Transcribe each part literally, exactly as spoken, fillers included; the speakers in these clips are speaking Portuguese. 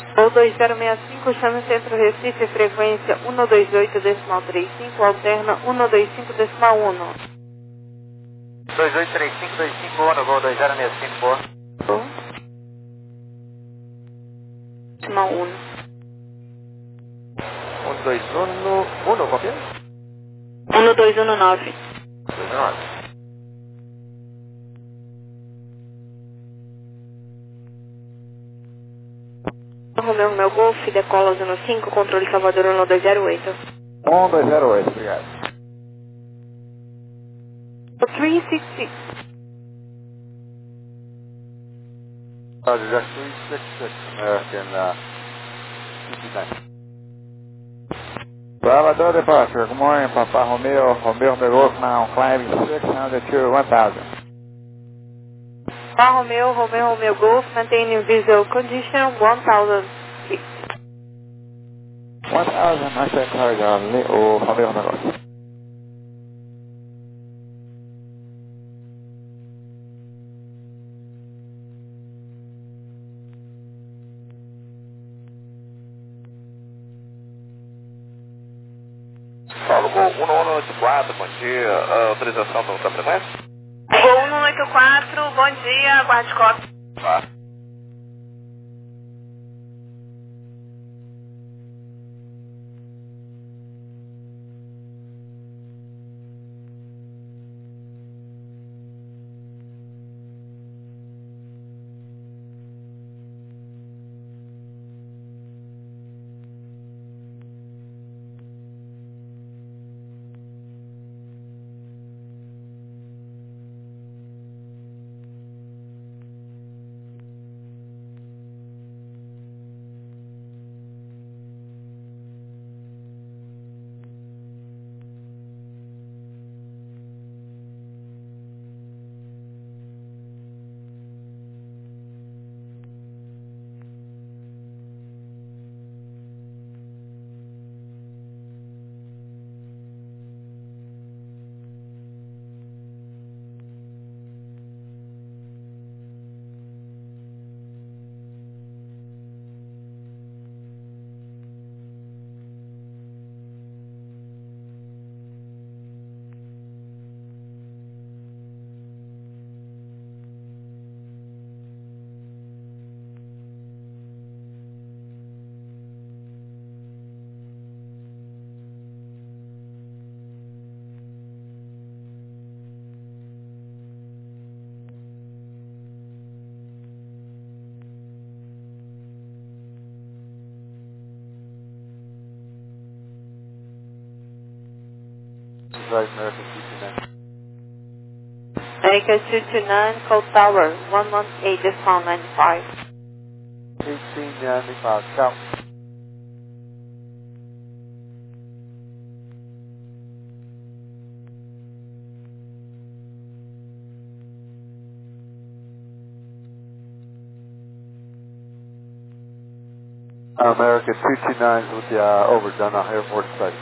Ou dois zero seis cinco, chama o Centro Recife, frequência um dois oito decimal trinta e cinco, alterna um dois cinco decimal um. dois oito três cinco dois cinco um, voo dois zero seis cinco, boa. Decimal um. um dois um, um, qual que é? um dois um nove. dois nove. Romeu, meu Golf, decola zona cinco, controle Salvador um dois zero oito. um dois zero oito, obrigado. três seis seis. Roger, that's three six six American, uh, fifty-nine. Salvador departure, good morning, Papa Romeo, Romeo Megolf now, climbing six hundred to one thousand. Papa Romeu, Romeu, Romeu Golf, maintaining visual condition one thousand feet. one thousand, I said, cargo, o Romeo Megolf. Paulo, Gol um um oito quatro, bom dia. Uh, autorização para usar a frequência? Gol um oito quatro, bom dia, aguarde cópia. Tá. Right, American fifty-nine. America two two nine, code tower one one eight decimal nine five. eighteen ninety-five, count. America two two nine with the uh, overdone uh, airport site.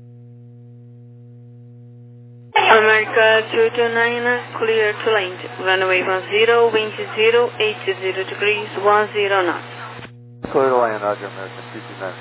America two two nine, clear to land. Runway one zero, wind zero, eight zero degrees, one zero knots. Clear to land, Roger, American two two nine.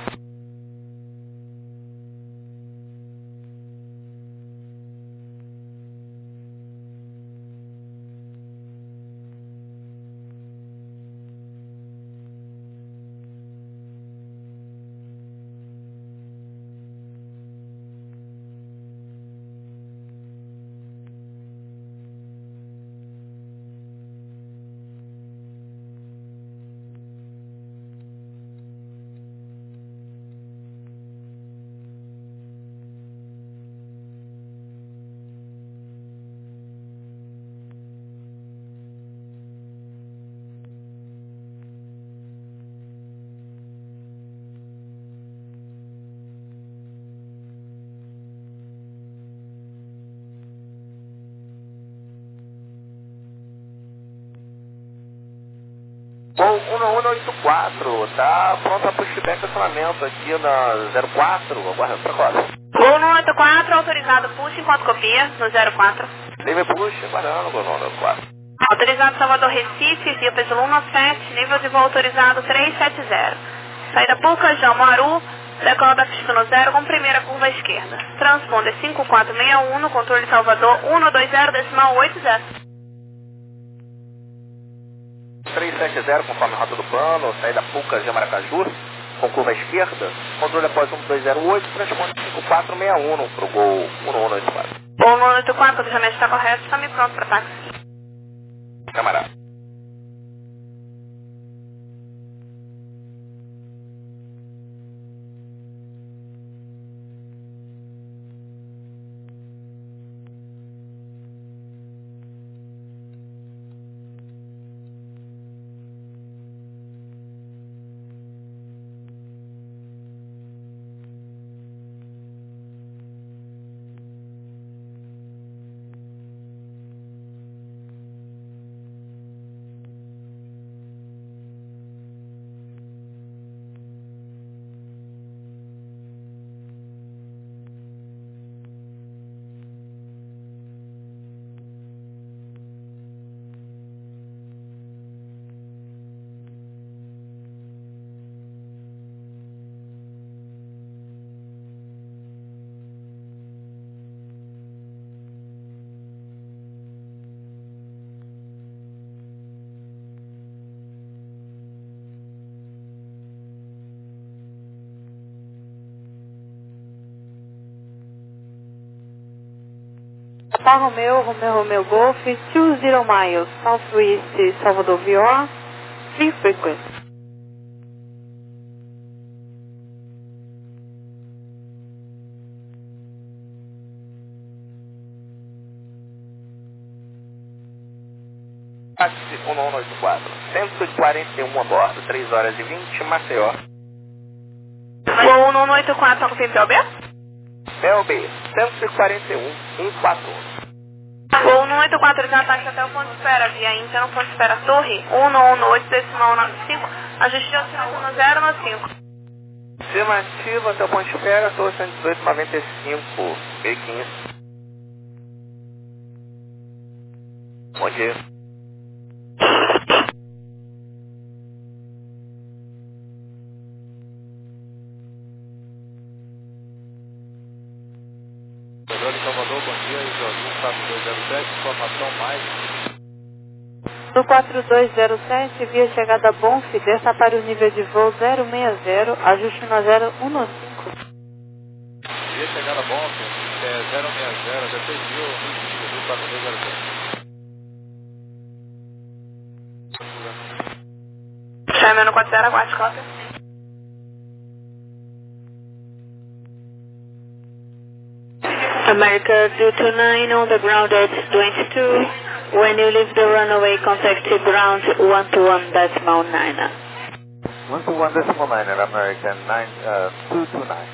Bom, um oito quatro, tá pronta para o pushback estacionamento aqui na zero quatro, aguarda para agora. Gol um oito quatro, autorizado push enquanto copia no zero quatro. Nível push, aguardando, Gol um oito quatro. Autorizado Salvador Recife, via P um nove sete, nível de voo autorizado trezentos e setenta. Saída Pucajão, Maru, decola da pista no zero com primeira curva esquerda. Transponder cinco quatro seis um no controle Salvador um dois zero decimal oito zero. três sete zero, conforme a rota do plano, saída Pucajão, Maracaju, com curva esquerda, controle após um dois zero oito, transponder cinco quatro seis um para o gol um um oito quatro. um um oito quatro, o jamete está correto, está me pronto para táxi. Camarada. Papa Romeo, Romeo, Romeo Golf, two zero miles, Southwest Salvador V O, free frequency. Táxi um um oito quatro, cento e quarenta e um a bordo, três horas e vinte, Maceió. um um oito quatro, toca o P O B? P O B, cento e quarenta e um, um quatro um. um um oito quatro, já taxa até o ponto de espera, via Inter no ponto de espera Torre, um um oito decimal nove cinco, ajuste de oxigênio no zero no cinco. Estimativa até o ponto de espera, Torre cento e dezoito, noventa e cinco, B quinze. Bom dia. Controle Salvador, bom dia, Isolim quatro dois zero sete, informação mais. No quatro dois zero sete, via chegada Bonf, desça para o nível de voo zero seis zero, ajuste na zero um cinco. Via chegada bom, é zero seis zero, até seis mil, quatro dois zero sete. Chama no quatro zero quatro, cópia. America two two nine on the ground at twenty-two. When you leave the runway, contact ground one two one decimal nine. one two one decimal nine, American nine, uh, two two nine.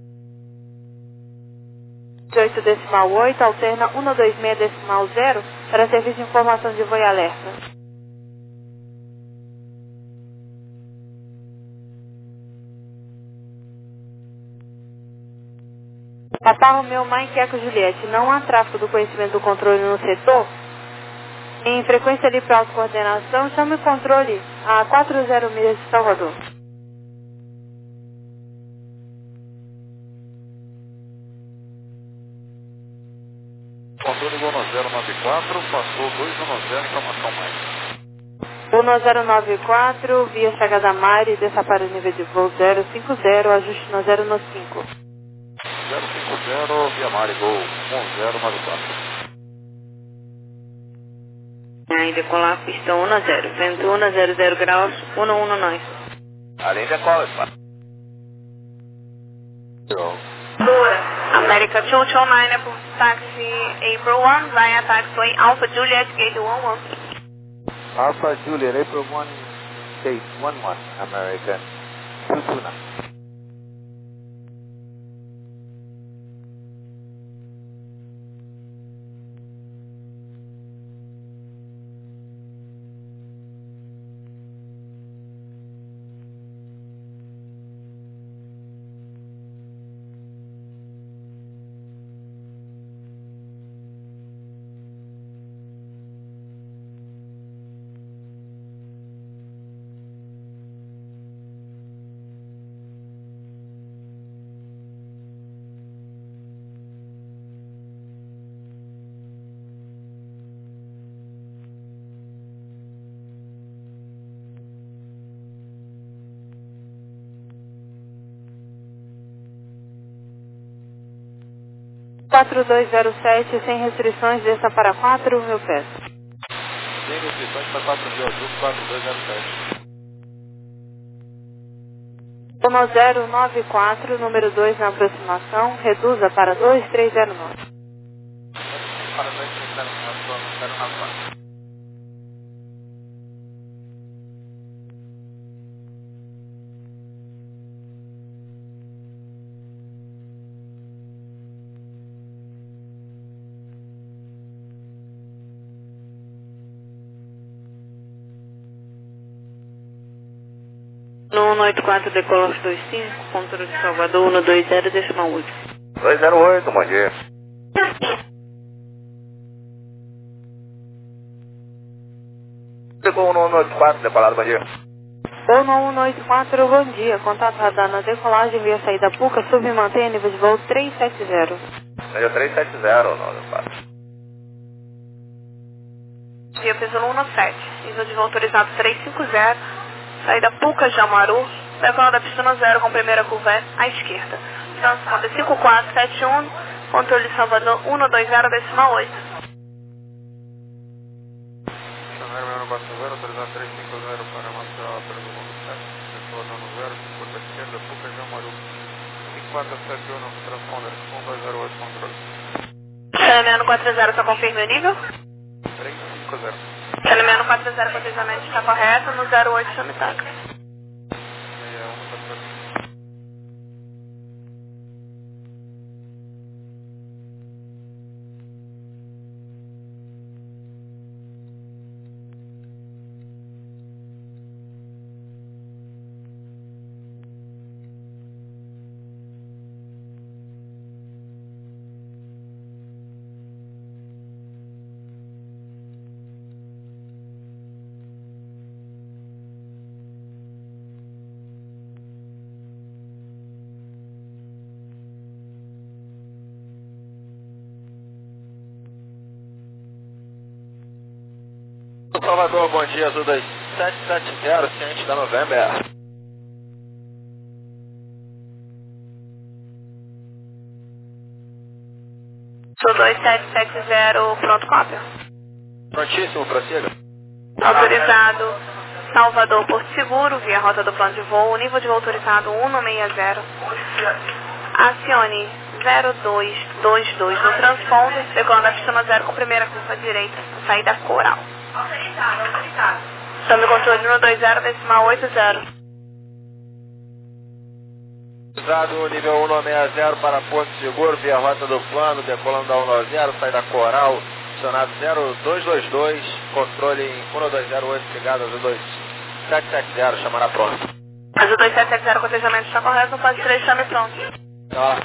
oito decimal oito, alterna um dois seis decimal zero para serviço de informação de voo e alerta. Papa Romeo, Mike Eco Juliette, não há tráfego do conhecimento do controle no setor. Em frequência livre para autocoordenação, chame o controle a quatro zero milhas de Salvador. Controle Gono zero nove quatro, passou dois um zero, informação mais. um zero nove quatro, via chegada Mari, desça para o nível de voo zero cinco zero, ajuste no zero no cinco. zero cinco zero, via Mari, gol um zero nove quatro. Aí decolar pista um zero, vento um zero zero graus, um um nove. Além de qual, espaço? Dora, America two two nine, taxi April one, via taxiway Alpha Juliet Gate one one. Alpha Juliet, April one, Gate one one, American two two nine. quatro dois zero sete, sem restrições, desça para quatro mil pés. Sem restrições para quatro mil, azul quatro dois zero sete. Toma zero nove quatro, número dois na aproximação, reduza para dois três zero nove. Para dois três zero nove, zero nove quatro. No um oito quatro, decola dois cinco, controle de Salvador, um dois zero, decimal oito. dois zero oito, bom dia. Chegou no um oito quatro, decolado, bom dia. Ou no um oito quatro, bom dia. Contato radar na decolagem via saída Puca, sub mantenha nível de voo três sete zero. Nível três sete zero, não, não quatro. Dia peso um nove sete, nível de voo autorizado três cinco zero, saída Puca, Jamaru, decola da pista zero com primeira curva à esquerda. Transponder cinco quatro sete um, controle de Salvador um dois zero, decimal oito. zero quatro zero, autorizado três cinco zero para Maceió, pelo mundo sete, retornando zero, curva esquerda, Puca, Jamaru. cinco quatro sete um, transponder um dois zero oito, controle. Salameno quatro zero, só confirma o nível? três cinco zero. Salameno quatro zero, cotizamento está correto, no zero oito, chame táxi. Salvador, bom dia, azul dois sete sete zero, ciente da November. Sul dois sete sete zero, pronto, cópia. Prontíssimo, prossiga. Autorizado Salvador, Porto Seguro, via rota do plano de voo, nível de voo autorizado um seis zero. Acione zero dois dois dois no transponder, decolando a pista zero com primeira curva direita, saída Coral. Tome controle um dois zero, decimal oito zero. Autorizado nível um seis zero para Porto Seguro, via rota do plano, decolando da um nove zero, saída Coral, acionado zero dois dois dois, controle em um dois zero oito, ligado azul dois sete sete zero, chamará pronto. Azul dois sete sete zero, cotejamento está correto, no fase três, chame pronto. Tá.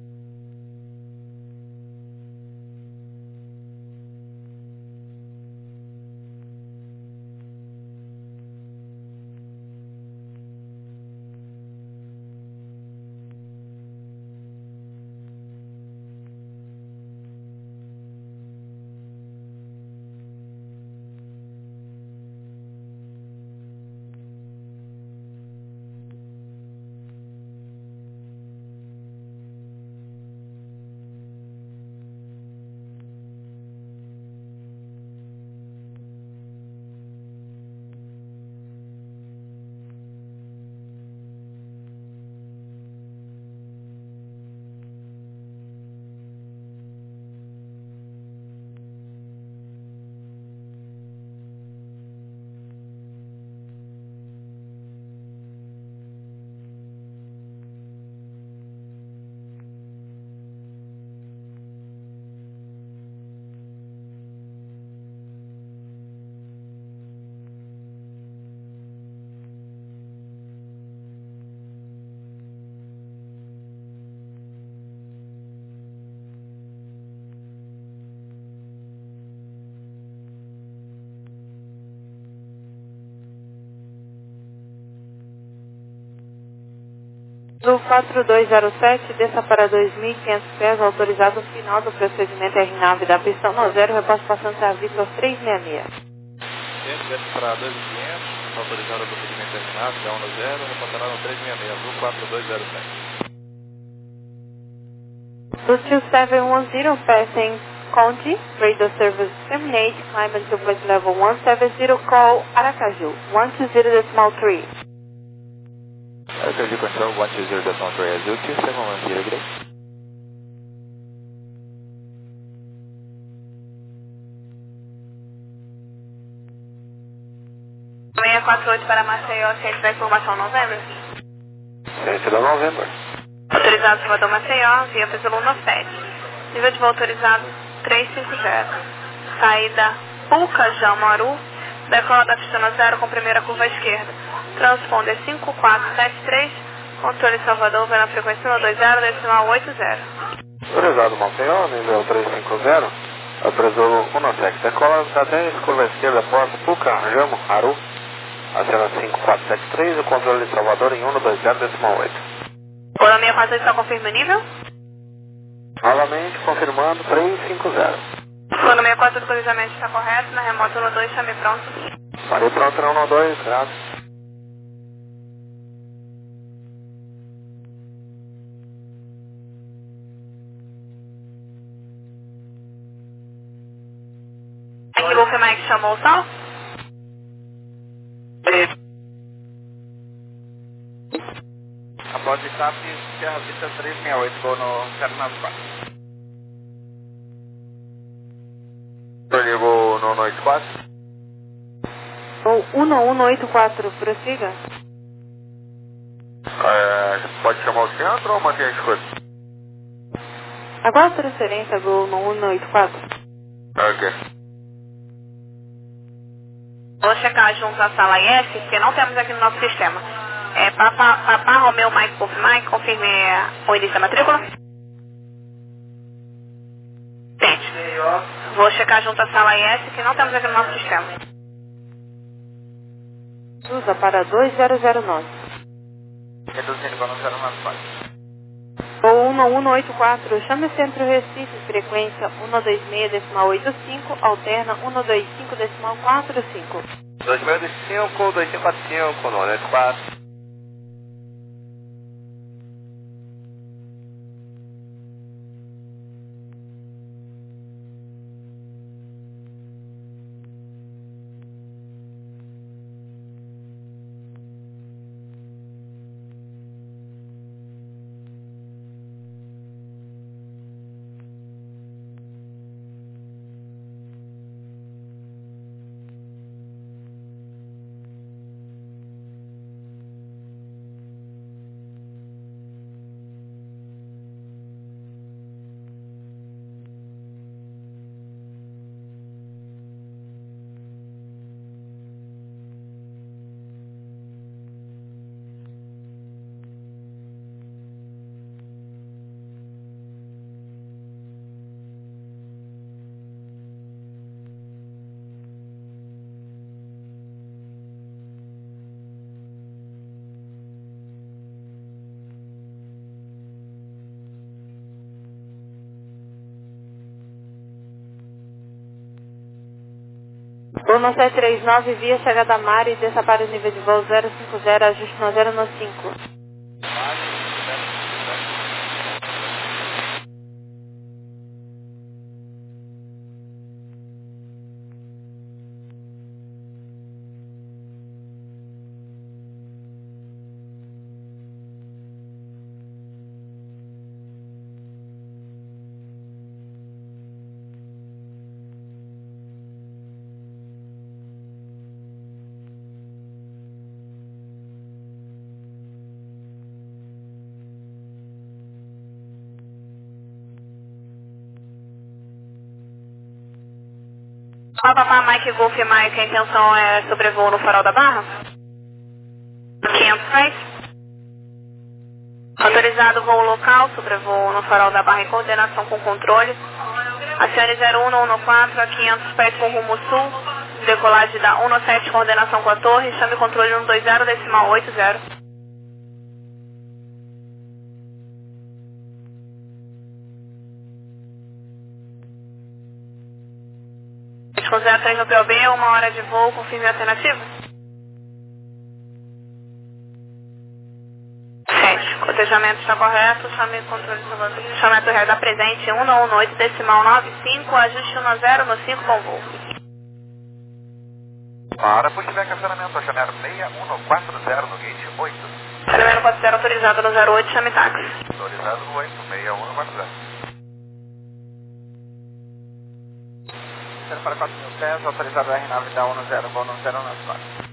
Do quatro dois zero sete, desça para dois mil e quinhentos pés, autorizado no final do procedimento R nove da pista um zero, repasse passando a Vitor trezentos e sessenta e seis. Desce para dois mil e quinhentos, autorizado o procedimento terminado, da um zero, repassará no trezentos e sessenta e seis, azul quatro dois zero sete. two two seven one zero passing Conti, radio service terminate, climb to flight level one seven zero, call Aracaju, one two zero decimal three. Aracaju control, one two zero decimal three, Azul two seven one zero, good day. seis quatro oito para Maceió, ciente da informação November. Ciente da November. Autorizado Salvador Maceió, via pelo um sete. Nível de voo autorizado três cinco zero. Saída Pucajão Maru, decola da pista zero com primeira curva à esquerda. Transponder cinco quatro sete três, controle Salvador, vai na frequência um dois zero, decimal oito zero. Autorizado Maceió, nível três cinco zero. Autorizou um sete. Decola da dez, curva à esquerda, porta Pucajão Maru. Acena cinco quatro sete três, o controle de Salvador em um dois zero, decimal oito. Olá, minha quatro oito, só confirma o nível? Novamente, confirmando, três cinco zero. Plano seis quatro oito, cruzamento está correto, na remota um dois, chame pronto. Parei pronto na um dois, graças. Aqui, vou confirmar que chamou o sol? A bordo de TAP, Serra Vista três seis oito, vou no zero nove quatro. Ligou no noite quatro? Ou um um oito quatro, prossiga. É, pode chamar o centro ou manter a escuta? Aguarda a transferência Gol no um oito quatro. Ok. Vou checar junto à sala I S, porque não temos aqui no nosso sistema. É, Papa, Papa Romeu Mike Puff Mike, confirme o início da matrícula. Tente. Vou checar junto à sala I S, que não temos aqui no nosso sistema. Usa para dois zero zero nove. Reduzindo para zero nove quatro. Ou um um oito quatro, chame o centro Recife, frequência um dois seis, decimal oito cinco, alterna um dois cinco, decimal quatro cinco. dois mil e cinco, dois cinco quatro cinco, no noite quatro. Bruno sete três nove, via chegada a Mari, desça para o nível de voo zero cinco zero, ajuste no zero no cinco. Papa Mike Golf Mike, a intenção é sobrevoo no farol da Barra? quinhentos pés. Autorizado voo local, sobrevoo no farol da Barra em coordenação com controle. Acione zero um no quatro a quinhentos pés com rumo sul. Decolagem da um sete, coordenação com a torre. Chame controle um dois zero, decimal oito zero. Com zero três no P O B, uma hora de voo, confirme a alternativa. sete, cotejamento está correto, chame controle de Salvador. Chamamento real da presente um um oito, decimal nove cinco, ajuste um zero no cinco com voo. Para pushback acionamento, Janeiro seis um quatro zero no gate oito. Janeiro quatro zero autorizado no zero oito, chame táxi. Autorizado no oito, seis um quatro zero. Para quatro mil pés, autorizado R nove da um zero, voo no zero nove quatro.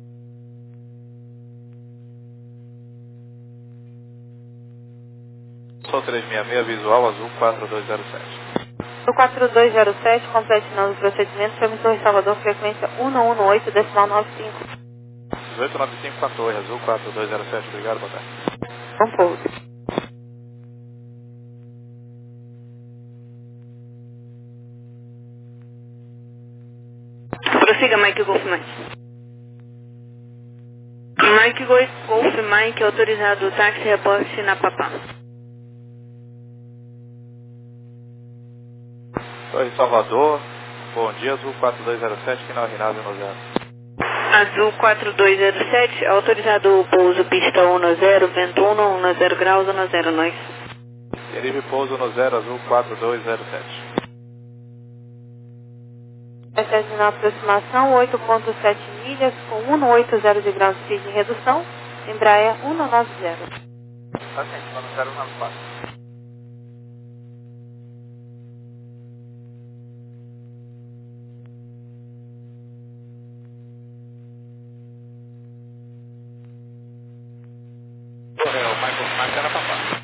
Sou trezentos e sessenta e seis, visual azul quatro dois zero sete. O quatro dois zero sete, completinando o procedimento, chame Torre Salvador, frequência um um oito, decimal nove cinco. dezoito nove cinco com a Torre Azul quatro dois zero sete, obrigado, boa tarde. Bom pouso. Prossiga, Mike Golf Mike. Mike Golf Mike, autorizado o táxi, reporte na Papá. Torre Salvador, bom dia, Azul quatro dois zero sete, final Rinaldo no zero. Azul quatro dois zero sete, autorizado o pouso pista um zero, vento um, um zero graus, um zero nós. Derive pouso no zero, Azul quatro dois zero sete. Excesso na aproximação, oito ponto sete milhas, com um oito zero de grau de speed em redução, Embraer um nove zero. Paciente, vamos zero nove quatro. Correu, Michael Mike era Papá.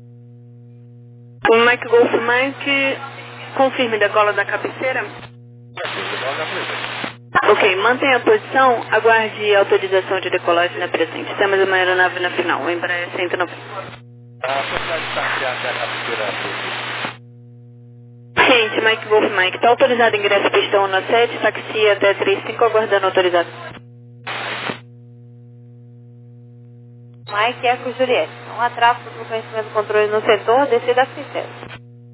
O Mike Golf Mike, confirme decola da cabeceira. Ok, mantenha a posição, aguarde autorização de decolagem na presente. Temos uma aeronave na final, o Embraer cento e noventa. A possibilidade de taxiar até a cabeceira. Ciente, Mike Golf Mike, está autorizado ingresso pista um sete, taxi até trinta e cinco, aguardando autorização. Mike Eco Juliette. Não há tráfego do conhecimento do controle no setor, descida a Cicero.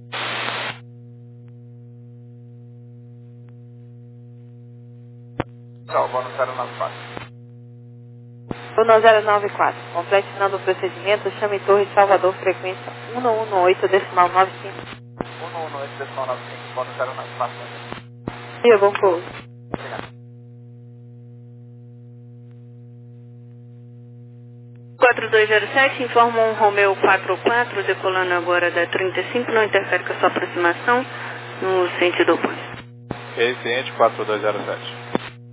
Salvo no zero nove quatro. um zero nove quatro. Completinando o procedimento, chame Torre Salvador, frequência um um oito, decimal nove cinco. um um oito, decimal nove cinco, voo no zero nove quatro. Dia, bom pouso. Obrigado. quatro dois zero sete, informa um Romeo quatro quatro, decolando agora da trinta e cinco, não interfere com a sua aproximação, no sentido oposto. Ok, ciente quatro dois zero sete.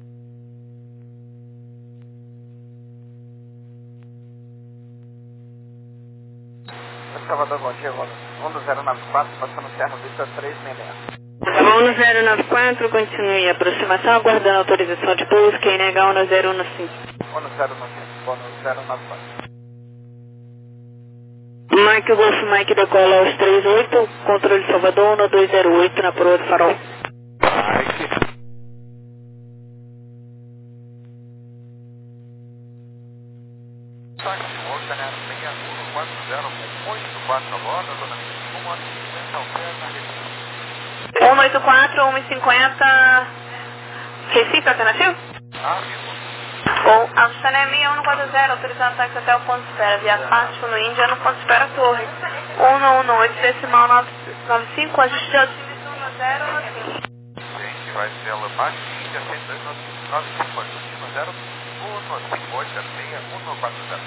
Salvador, bom dia, voo no zero nove quatro, passando Serra Vista três seis zero. Voo no zero nove quatro, continue a aproximação, aguardando autorização de pouso, Q N H um zero um cinco. Voo no zero nove cinco, voo no zero nove quatro. Mike Golf Mike decola aos três oito, controle Salvador um dois zero oito na proa do farol. Mike. Táxi, voo Janeiro seis um quatro zero, com oito quatro rodas, zona um hora e cinquenta ao pé na Recife. um oito quatro, um cinquenta, Recife, alternativo? Ah, vivo. Ou Amsterdã seis um quatro zero, autorizado táxi até o ponto de espera, via Pátio no Índia, no ponto de espera Torre. um um oito, decimal nove cinco, ajuste de altitude um zero cinco. Gente, vai ser ela baixo, Índia cento e dois nove cinco, ajuste no zero um cinco oito seis um quatro zero.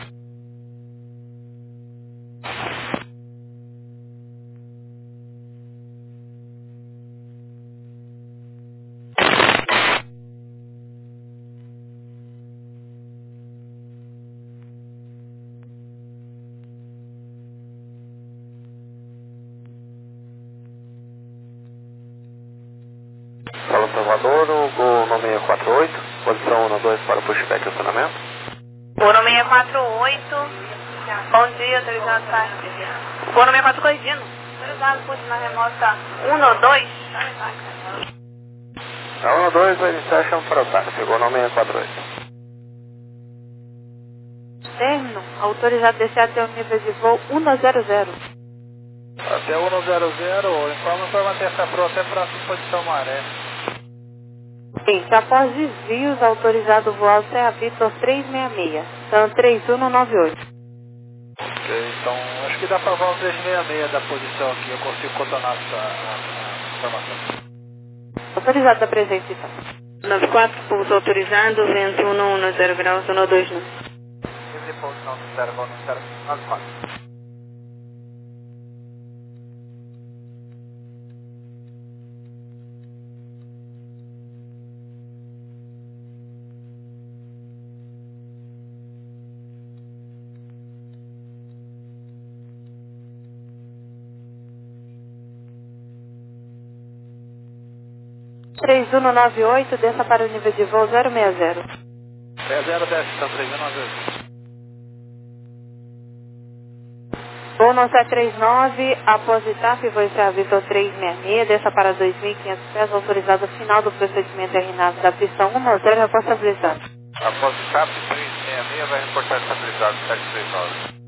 Fala Salvador, o Gol nove seis quatro oito, posição um dois para pushback acionamento. Boro seis quatro oito, bom dia, autorizado táxi. Boro seis quatro corrigindo, autorizado push na remota um dois. A um dois vai iniciar chama para o táxi, Gol nove seis quatro oito. Término, autorizado descer até o nível de voo um zero zero. Até um zero zero, informa para manter essa proa até próxima posição maré. Gente, após desvios, autorizado voar Serra Vitor trezentos e sessenta e seis, são três um nove oito. Ok, então acho que dá para voar o trezentos e sessenta e seis da posição aqui, eu consigo contornar essa a, a informação. Autorizado da presença, então. nove quatro, pouso autorizado, vento um um zero graus, um dois não. Livre pouso não zero, não zero, nove quatro. três um nove oito, desça para o nível de voo zero seis zero. seis zero, desce, então três um nove oito. Voo no sete três nove, após o TAP, voo encerrar Vitor trezentos e sessenta e seis, desça para dois mil e quinhentos pés, autorizado final do procedimento R NAV da pista um zero, reforço habilitado. Após o TAP trezentos e sessenta e seis, vai reportar estabilizado sete três nove.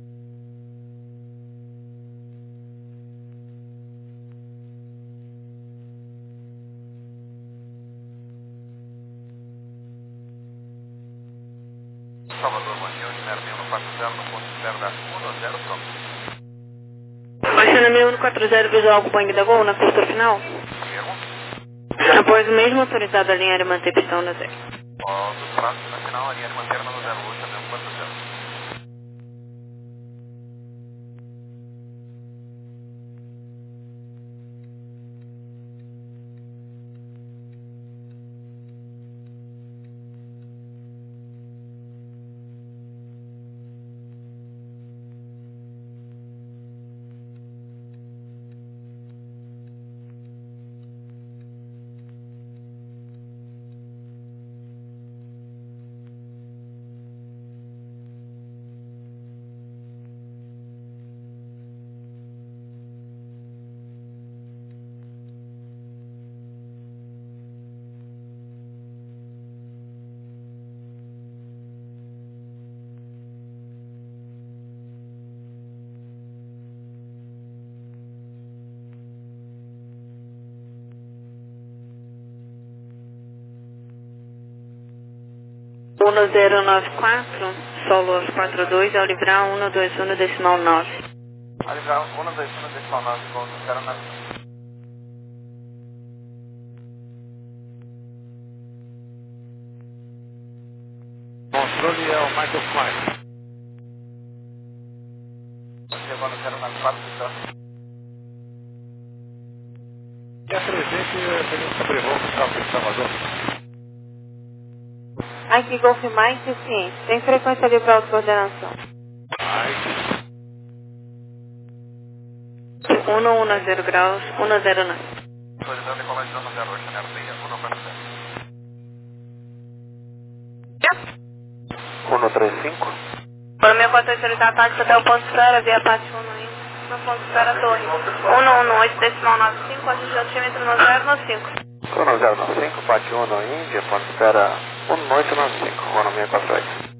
Salvador, manhã, zero seis um quatro zero, no ponto zero da um zero, pronto. Baixando seis um quatro zero, visual com Boeing da Gol na curta final. Erro. Após o mesmo autorizado a linha de manter pistão no zero. Ó, dos pratos, na final, a linha de manter no zero oito, até um quatro zero. um zero nove quatro, solo quatro dois, ao livrar um dois um decimal nove. A livrar um dois um decimal nove, ponto zero nove. Controle é o Michael Smart. Chegou no zero nove quatro, então. E a trezentos tem um sobrevoo que está em Salvador. Aqui Golf Mike, ciente. Tem frequência ali para autocoordenação. um um zero graus, um zero nove. Autorizando decolagem no zero oito, zero seis, um quatro zero. um três cinco. Para meia quatro autorizado, táxi até o ponto espera, via parte um aí. No ponto espera, torre. um um oito, decimal nove cinco, atinge o altímetro no zero no cinco. um zero nove cinco, parte um no Índia, ponto espera um oito nove cinco, um seis quatro oito.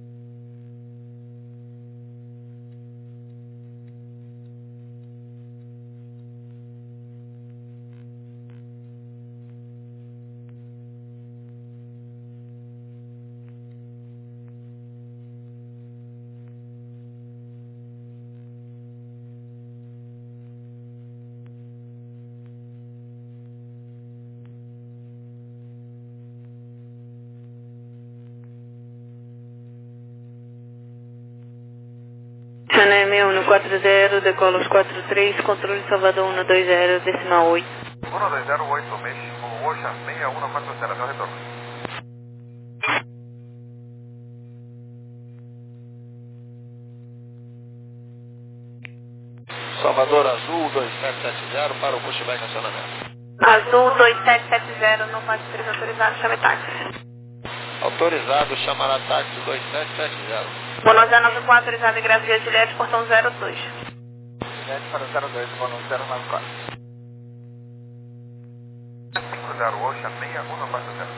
Channel seis um quatro zero, decola os quatro três, controle Salvador um dois zero, decimal oito. um dois zero oito, México, Oxa, seis um quatro zero, até o retorno. Salvador Azul dois sete sete zero para o pushback estacionamento. Azul dois sete sete zero, no quatro três autorizado, chame táxi. Autorizado, chamará táxi dois sete sete zero. Bono zero nove quatro, autorizado em Gravia Juliette, portão zero dois. Juliette para zero dois, Bono zero nove quatro. cinco zero, Oxa, seis um quatro zero.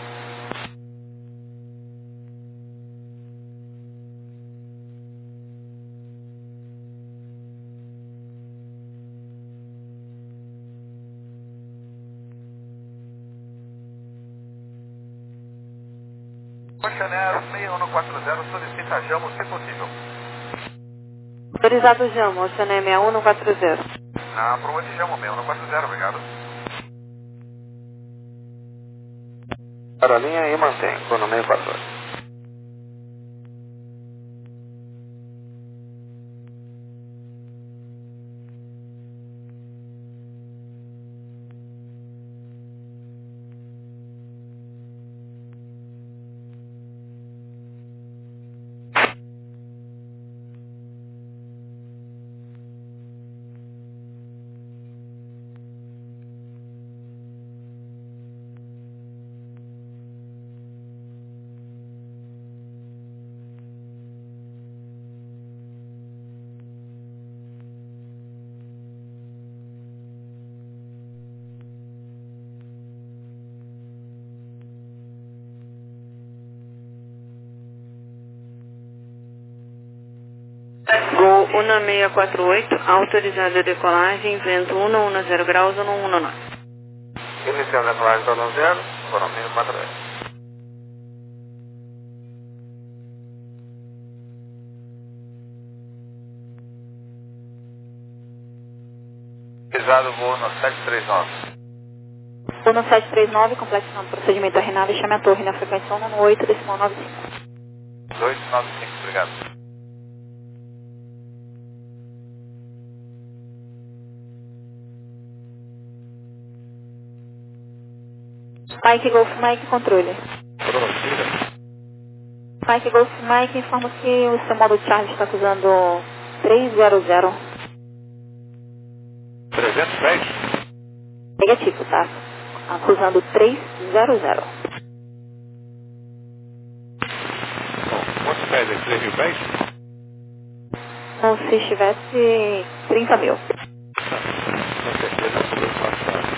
Oxa, Nero, seis um quatro zero, solicita Jamo, se possível. Autorizado Jamo, Oceano seis um um quatro zero. Ah, prova de Jamo, seis um quatro zero, obrigado. Para a linha e mantém, vou no seis quatro zero. Gol um seis quatro oito, autorizado a decolagem, vento um um zero graus, um um nove. Iniciando a decolagem do um zero, foram seis quatro oito. Autorizado voo no sete três nove. Voo no sete três nove, complexando o procedimento da RNAV e chame a torre na frequência um um oito, decimal nove cinco. dois nove cinco, obrigado. Mike Golf Mike, controle. Prossiga. Mike Golf Mike, informa que o seu modo Charlie está acusando trezentos. trezentos pés? Negativo, tá? Acusando trezentos. Bom, quantos pés aí? três mil pés? Como se estivesse trinta mil. Com certeza, sobre o passado.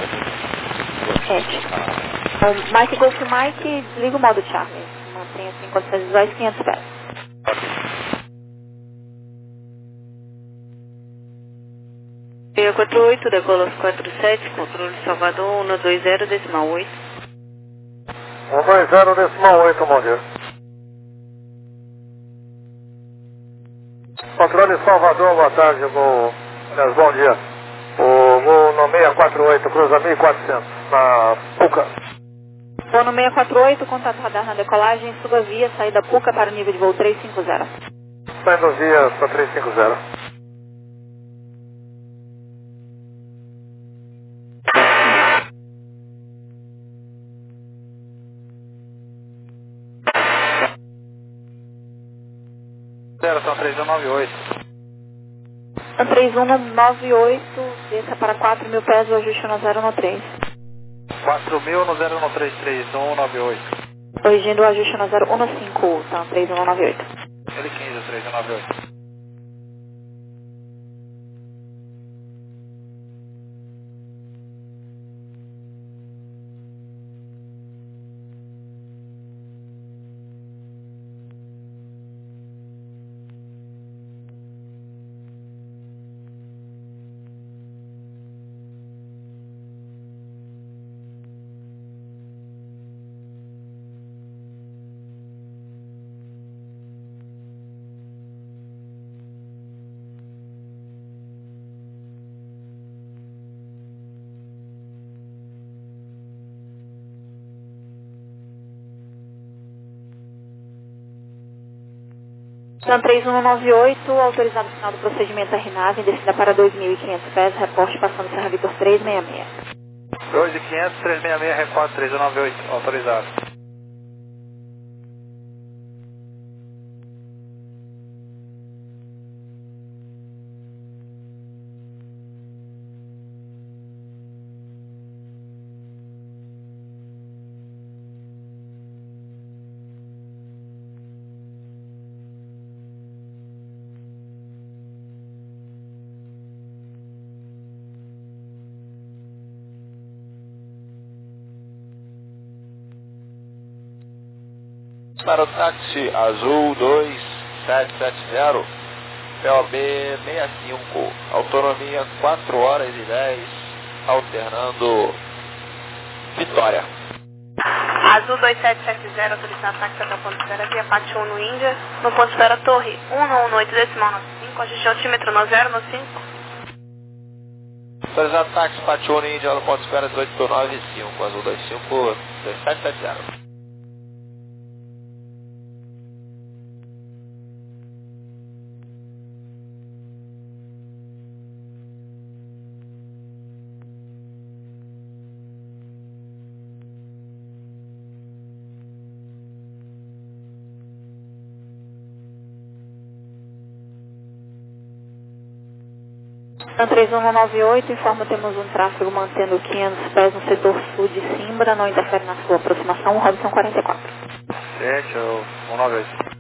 Sete. O Mike Golf Mike, desliga o modo Charlie. Mantém assim condições visuais quinhentos pés. seis quatro oito, decola quatro sete, controle Salvador um dois zero, decimal oito. um dois zero, decimal oito, bom dia. Controle Salvador, boa tarde, vou... Aliás, bom dia. O voo no seis quatro oito, cruza mil e quatrocentos, na Puca. Voo no seis quatro oito, contato radar na decolagem, suba via, saída Puca para o nível de voo trezentos e cinquenta. Saindo via para trezentos e cinquenta. São três um nove oito. três um nove oito, desça para quatro mil pés, o ajuste no zero um três. quatro mil no zero um três três um nove oito. Corrigindo o ajuste no zero um cinco, tá? três um nove oito. L quinze, três um nove oito. São três um nove oito, autorizado o final do procedimento R NAV, descida para dois mil e quinhentos pés, reporte passando Serra Vitor trezentos e sessenta e seis. dois mil e quinhentos, trezentos e sessenta e seis, reporte três um nove oito, autorizado. Para o táxi azul dois sete sete zero, P O B sessenta e cinco, autonomia quatro horas e dez, alternando Vitória. Azul dois sete sete zero, autorizado táxi até o ponto de espera, via Pátio um no Índia, no ponto de espera Torre um um oito, decimal nove cinco. Congestão altímetro no zero, no cinco. Autorizado táxi, Patione, Índia, ponto espera oito nove cinco, azul dois cinco, dois sete sete zero. três um nove oito, informa temos um tráfego mantendo quinhentos pés no setor sul de Simbra, não interfere na sua aproximação, Robson quarenta e quatro. Ciente, um nove oito.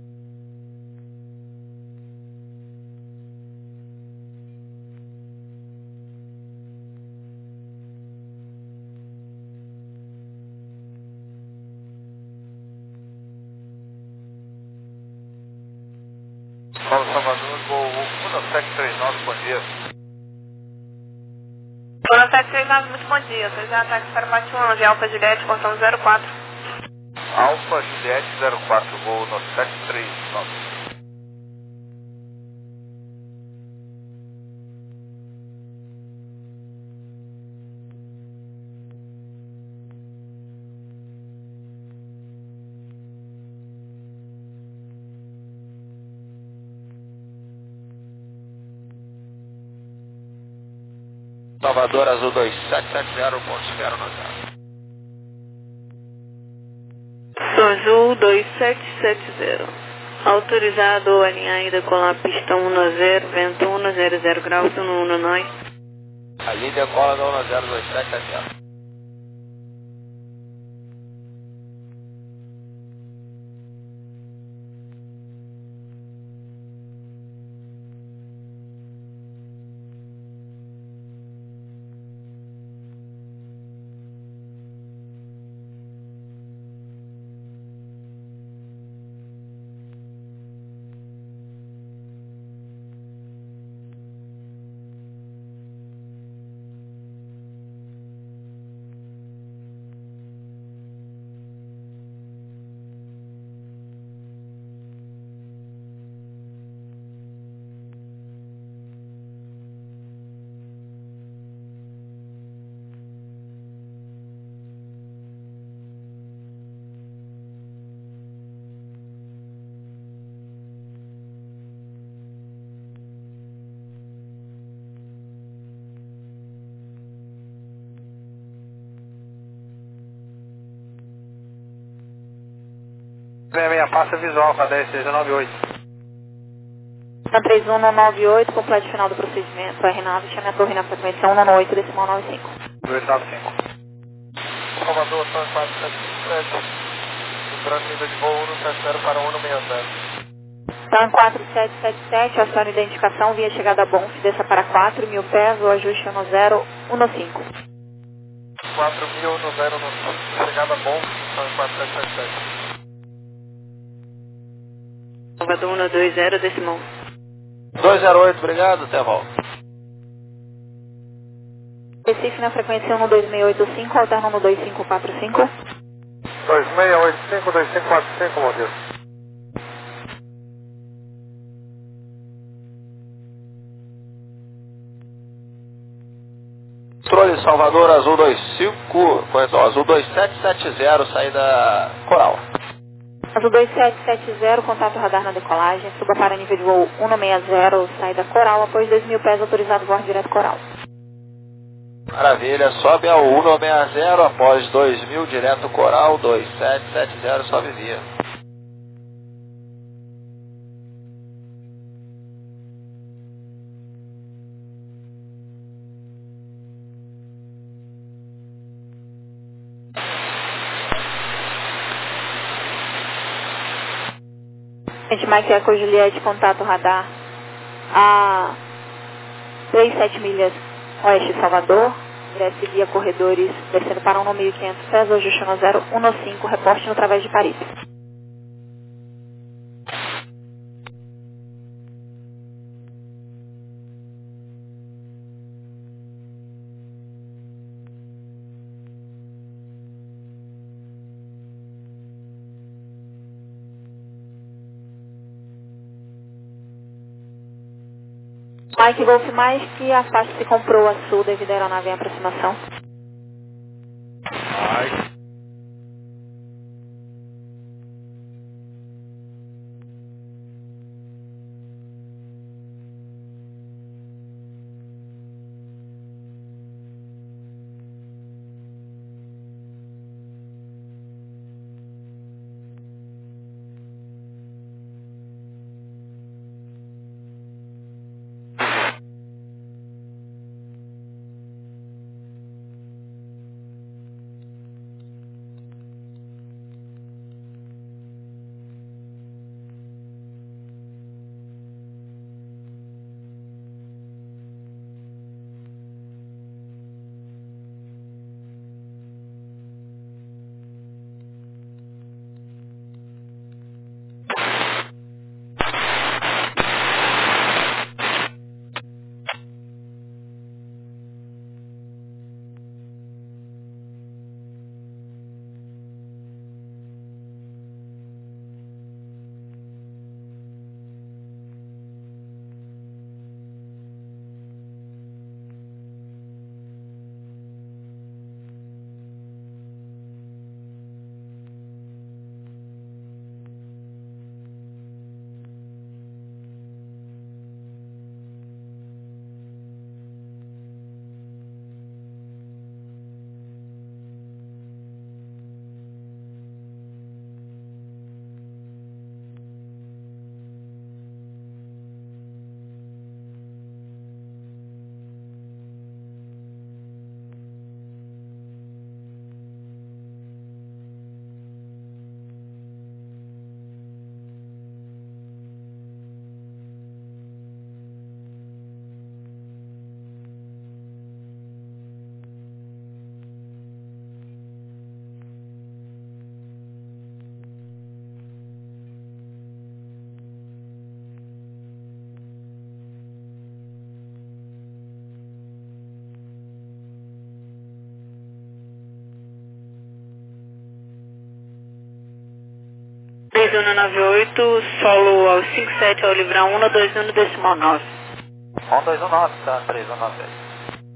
Paulo Salvador, voo um sete três nove, bom dia. um sete três nove, muito bom dia. Autorizado táxi para Patione, de Alfa Juliette, portão zero quatro. Alfa Juliette zero quatro, voo no sete três nove. Salvador, azul dois sete sete zero, ponto espera no zero. Azul dois sete sete zero. Autorizado a alinhar ainda com a pista um zero, vento um zero zero graus, no um nós. A linha decola no um zero dois sete sete zero. seis seis, passa visual com a dez seis nove oito. três um nove oito, completo final do procedimento. R nove, chame a torre na frequência um nove oito, decimal nove cinco. dois nove cinco. Salvador, São quatro sete sete. Lembrando nível de voo um sete zero para um seis zero. TAM quatro sete sete sete, aciona a identificação via chegada a Bonf, desça para quatro mil pés, o ajuste um zero um cinco. quatro mil no zero no chegada bom, São quatro sete sete sete. Salvador um dois zero, decimal. dois zero oito, obrigado, até a volta. Recife na frequência um dois seis oito cinco, alterna no dois cinco quatro cinco. dois seis oito cinco, dois cinco quatro cinco, bom dia. Controle Salvador, azul dois cinco, corretor, azul dois sete sete zero, saída Coral. Azul dois sete sete zero, contato radar na decolagem, suba para nível de voo um seis zero, saída Coral, após dois mil pés, autorizado voar direto Coral. Maravilha, sobe ao um seis zero, após dois mil, direto Coral, dois sete sete zero, sobe via. Gente, Mike Eco Juliette, contato radar a trinta e sete milhas oeste de Salvador, desce via corredores, descendo para um mil e quinhentos pés, ajuste no zero um cinco, reporte no através de Paris. Mike Golf mais que a faixa se comprou a sul devido à aeronave em aproximação. Mike. três um nove oito, solo ao cinco sete ao livrar um dois um decimal nove. um dois um nove, tá, três um nove oito.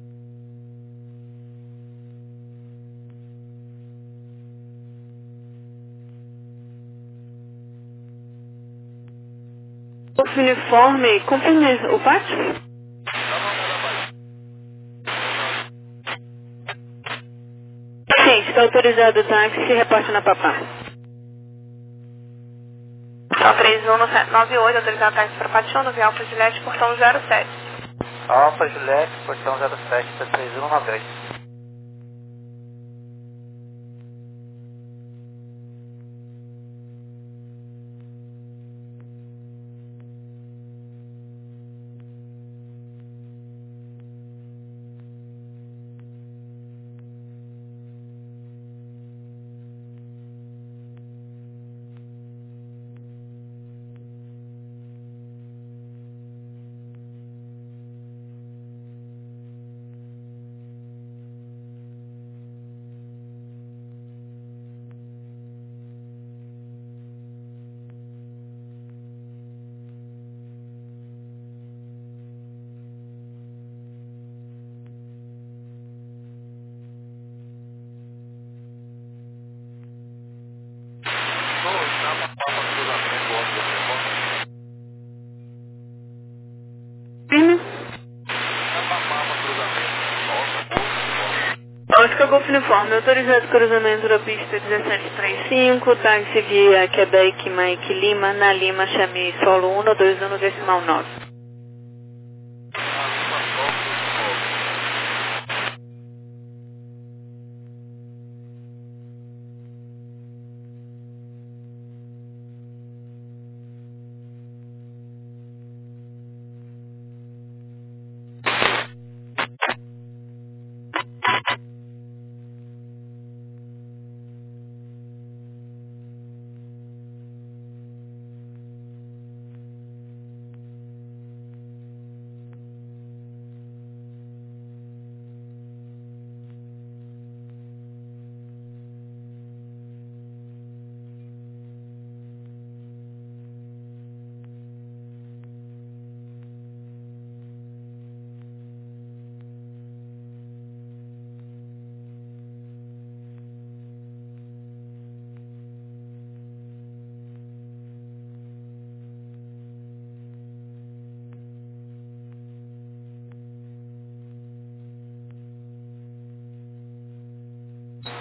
O uniforme, confirme o pátio? Sim, está autorizado o táxi e reporte na Papá. Então, três um nove oito, autorizado táxi para Pátio, no Alfa Juliette, portão zero sete. Alfa Juliette, portão zero sete, tá três um nove oito. Oscar Golf Uniforme, autorizado cruzamento da pista dezessete trinta e cinco, táxi via Quebec, Mike Lima, na Lima, Chami, solo um dois um decimal nove.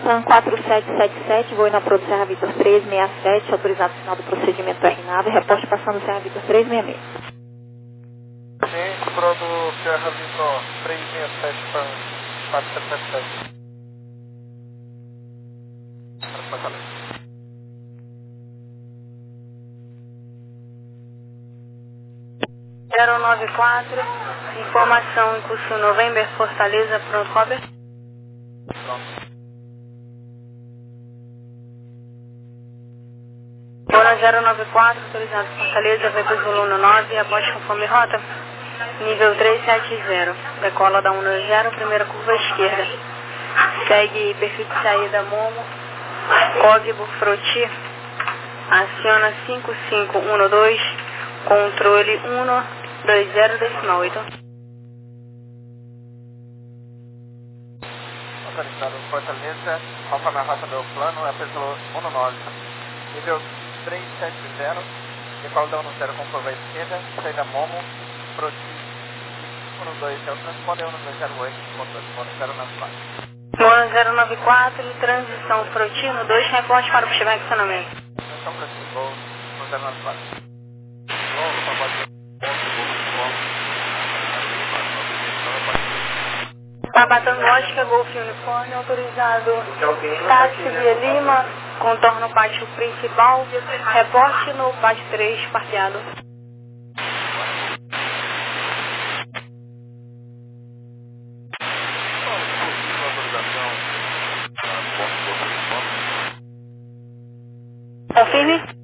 TAM quatro sete sete sete, voo na Pro Serra Vitor três seis sete, autorizado o final do procedimento R nave, reporte passando Serra Vitor três seis seis. Gente, Pro do Serra Vitor três seis sete para quatro sete sete sete. zero nove quatro, informação em curso November, Fortaleza, pronto, Robert? Pronto. Bora zero nove quatro, autorizado Fortaleza, vai para o volume nove, após conforme rota, nível três sete zero, decola da um zero, primeira curva esquerda, segue perfil de saída Momo, código Froti, aciona cinco cinco um dois, controle um dois zero decimal oito. Autorizado Fortaleza, conforme a rota do plano, é pelo um nove. Nível três sete zero, decola da um zero com curva esquerda, saída Momo, Proti um dois, é o transponder um dois zero oito, controle um zero nove quatro. um zero nove quatro, transição Froti no dois, reporte para o pushback estacionamento. Transição Froti, gol um zero nove quatro. Tabatão Lógica, Golf Uniforme, autorizado táxi via Lima, contorno pátio principal, reporte no pátio três, parqueado. Confirme.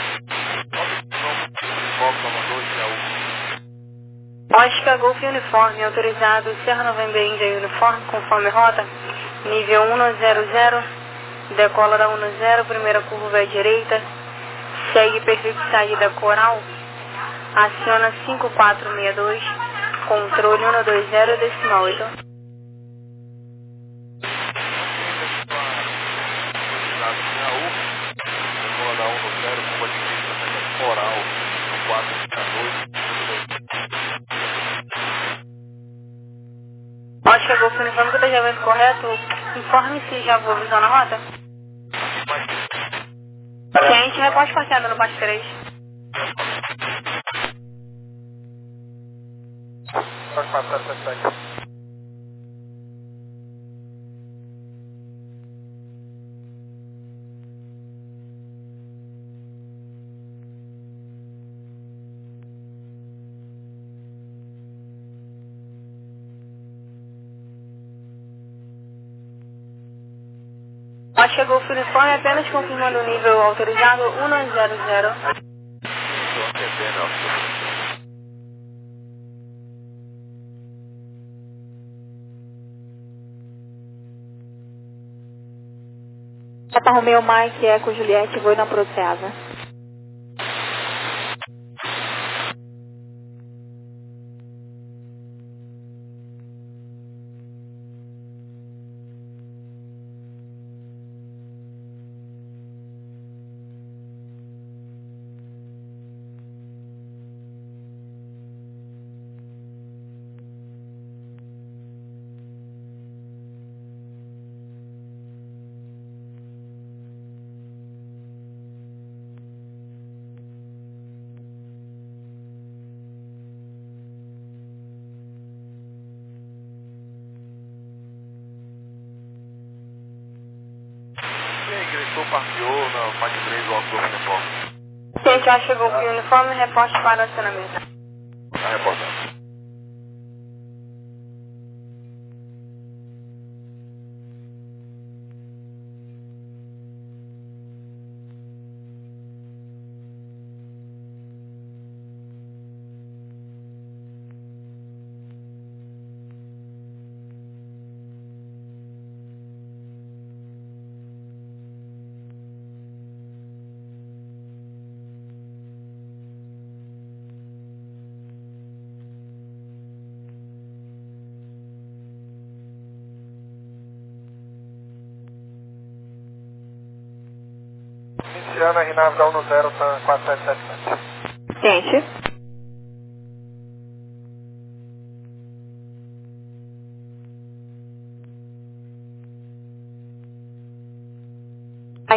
Oscar Golf Uniforme, autorizado Serra November India Uniforme, conforme rota, nível um zero zero, decola da um zero, primeira curva à direita, segue perfil de saída Coral, aciona cinco quatro seis dois, controle um dois zero decimal oito. Oscar Golf Uniforme, que esteja vendo correto, informe se já vou avisar na rota. Gente, reporte parqueado no pátio três. quatro sete sete sete. Oscar Golf Uniforme, apenas confirmando o nível autorizado um zero zero. Papa Romeo Mike, Eco Juliette, voo na Pro Serra. Parqueou na parte três do Alto Uniforme. Gente, Oscar Golf Uniforme, reporte para o acionamento. Está reportado. Iniciando a R nave da um zero para quatro sete sete sete. Gente.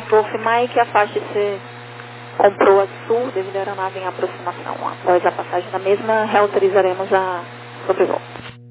Golf Mike, afaste-se com proa sul devido à aeronave em aproximação. Após a passagem da mesma, reautorizaremos a sobrevoo.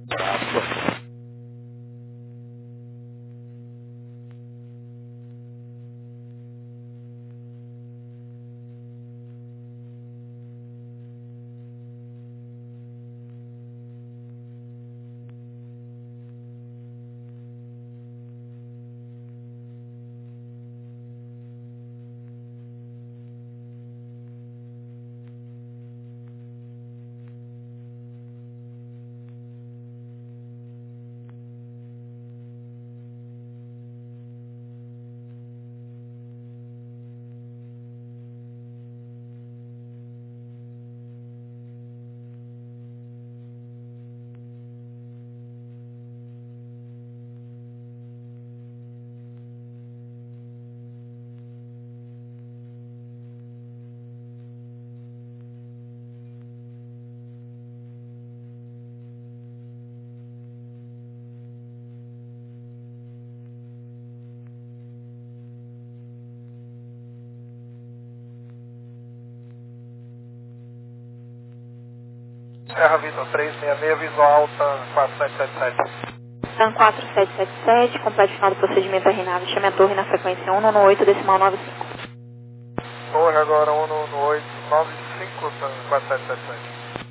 Serra Vitor três seis seis, visual alta quatro sete sete sete. TAM quatro sete sete sete, complete final do procedimento R nave, chame a torre na frequência um um oito, decimal nove cinco. Torre agora um um oito, nove cinco, TAM quatro sete sete sete.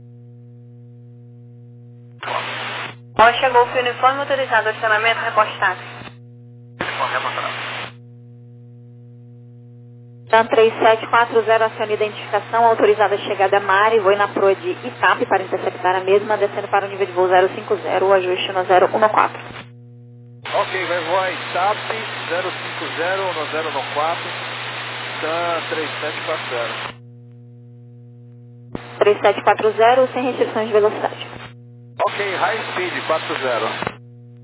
Rocha Golf Uniforme autorizado, acionamento, repostado. TAM três sete quatro zero, aciona identificação, autorizada a chegada a Mari, voe na proa de Itape para interceptar a mesma, descendo para o nível de voo zero cinco zero, o ajuste no zero um quatro. Ok, vai voar Itape zero cinco zero, no zero um quatro, TAM três sete quatro zero. três sete quatro zero, sem restrições de velocidade. Ok, high speed quatro zero.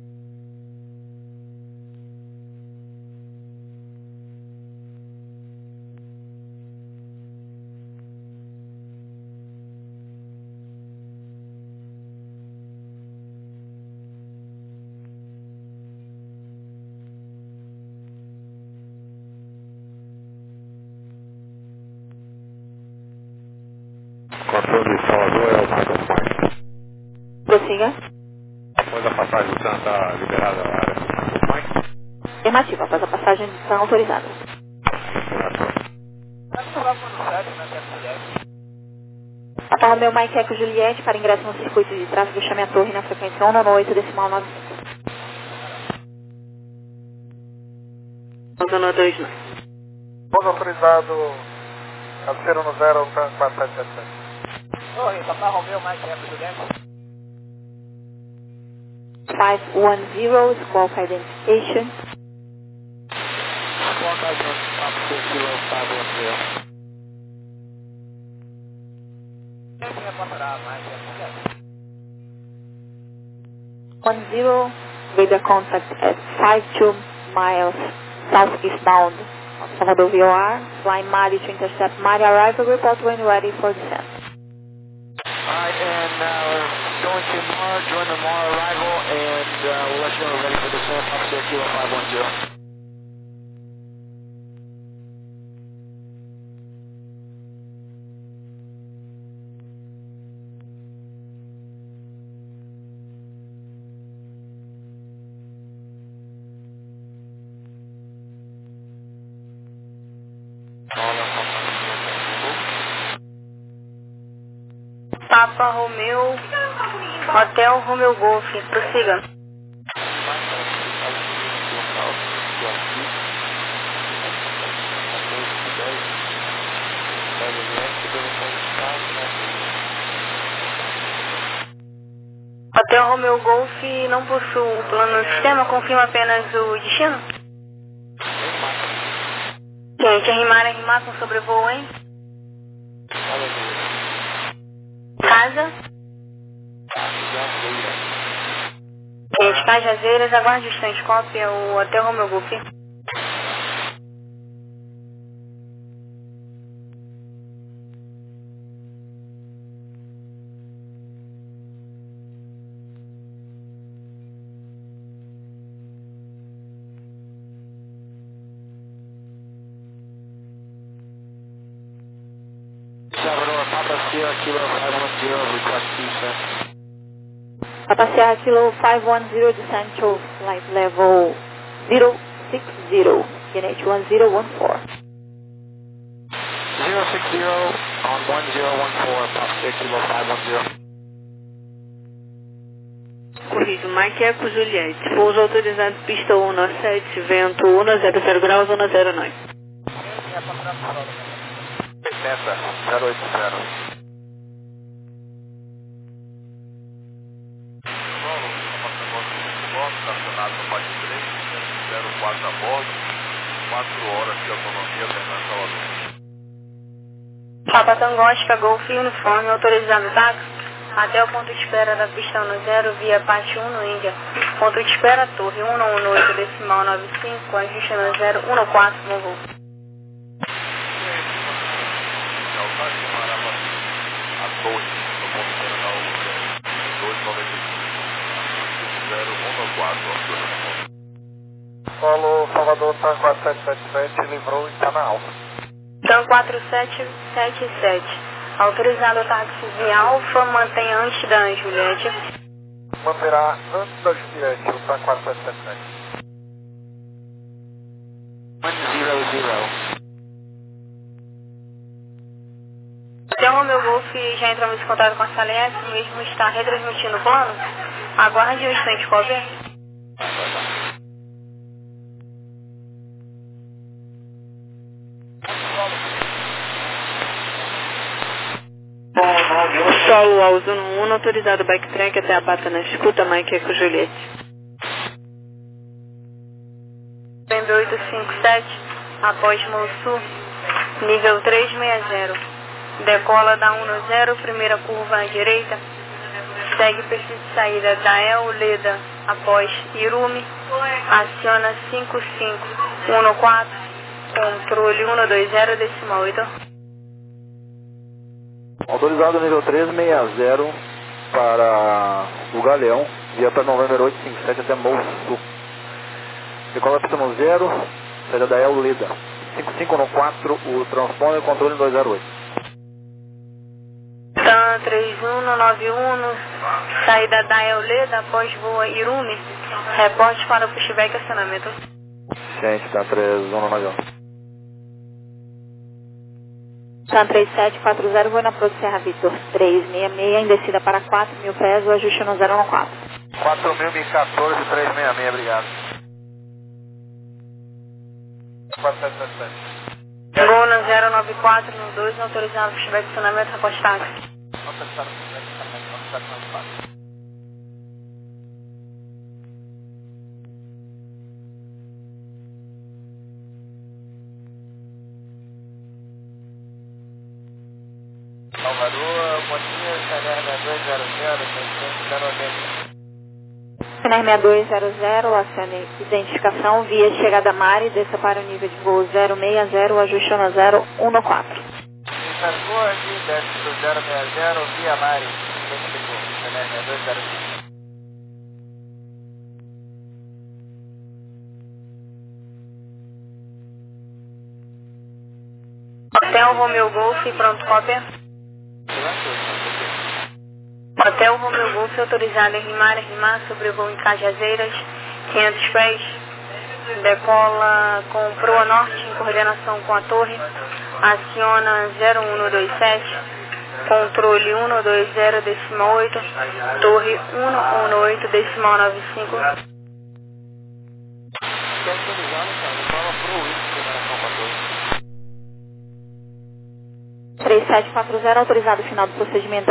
Controle de Salvador é o Michael Mike. Prossiga. Após a passagem do TAM está liberada a área do Michael Mike. Afirmativa, após a passagem de TAM autorizada. Alfa Romeo Mike Eco Juliette, para ingresso no circuito de tráfego, chame a torre na frequência um um oito, decimal nove cinco. Zona dois nove. Pouso autorizado, cabeceiro no zero, TAM quatro sete sete sete. Torre, Alfa Romeo Mike Eco Juliette. five one zero, squawk identification. Squawk identification five one zero. one zero, radar contact at five two miles southeast bound of Salvador V O R, flying Mari to intercept Mari arrival, report when ready for descent. Alright, and uh, we're going to Mar, join the Mar arrival, and uh, we'll let you know we're ready for descent, officer Kilo five one zero. Papa Romeo, Hotel Romeo Golf, prossiga. Hotel Romeo Golf não possui o plano no sistema, confirma apenas o destino? Gente, arrimar, arrimar com sobrevoo, hein? Casa? Gente, Cajazeiras, aguarde o instante, cópia o Hotel Romeo Golf. Kilo five one zero, request descent. Papa Sierra Kilo five one zero, descent to flight level zero six zero, N H one zero one four. zero six zero on one zero one four, Papa Sierra Kilo five one zero. Corrido, Mike Eco Juliette. Pouso autorizado, pista um sete, vento um zero zero graus, um zero nove. oitenta, zero oito zero. Estacionado no Pode três, zero quatro a bordo, quatro horas de autonomia, Fernando Salvador. Papa Tango Oscar Golf Uniforme, autorizado táxi até o ponto de espera da pista um zero, via parte um no Índia. Ponto de espera, torre um um oito, decimal nove cinco, ajuste no zero um quatro, bom voo. A torre, no ponto de espera da dois noventa e cinco, zero um quatro. Solo Salvador, TAM quatro sete sete sete, livrou e está na alfa. TAM quatro sete sete sete, autorizado táxi via Alfa, mantenha antes da Juliette. Manterá antes da Juliette, o TAM quatro sete sete sete. one zero zero. Até o Romeo Golf já entramos em contato com a Salias, mesmo está retransmitindo o plano. Aguarde um instante, cover. Solo ao Zuno um, autorizado backtrack até a pata na escuta, Mike Eco Juliette. B M oito cinco sete, após Monsul, nível três seis zero. Decola da um zero, primeira curva à direita. Segue perfil de saída da El Leda após Irumi. Aciona cinco cinco um quatro, controle um dois zero, decimal oito. Autorizado nível três seis zero para o Galeão, via para November oito cinco sete até Monsul. Decola pista no zero, saída da El Leda. cinco cinco um quatro, o transponder, controle dois zero oito. TAM três um nove um, saída da El Leda após voa Irumi. Reporte para o pushback e acionamento. Gente, tá três um nove um. TAM três sete quatro zero, vou na Pro Serra Victor três seis seis, em descida para quatro mil pés, o ajuste no zero um quatro. quatro mil e quatorze, trezentos e sessenta e seis, obrigado. quatro sete sete sete. Gol no zero nove quatro, no dois, autorizado pushback e acionamento, reporte táxi. Autorizado pushback e acionamento, sete nove quatro. Salvador, bom dia, Chanel seis dois zero zero, seiscentos e noventa. Chanel seis dois zero zero, acione identificação via chegada Mari, desça para o nível de voo zero seis zero, ajuste no zero um quatro. Salvador, desce do zero seis zero, via Mari, identificou, Chanel seis dois zero zero. Hotel Romeo Golf, pronto, cópia. Hotel Romeo Golf, autorizado em rimar, rimar sobre o voo em Cajazeiras, quinhentos pés. Decola com proa norte, em coordenação com a torre. Aciona zero um dois sete, controle um dois zero, decimal oito, torre um um oito, decimal nove cinco. três sete quatro zero, autorizado final do procedimento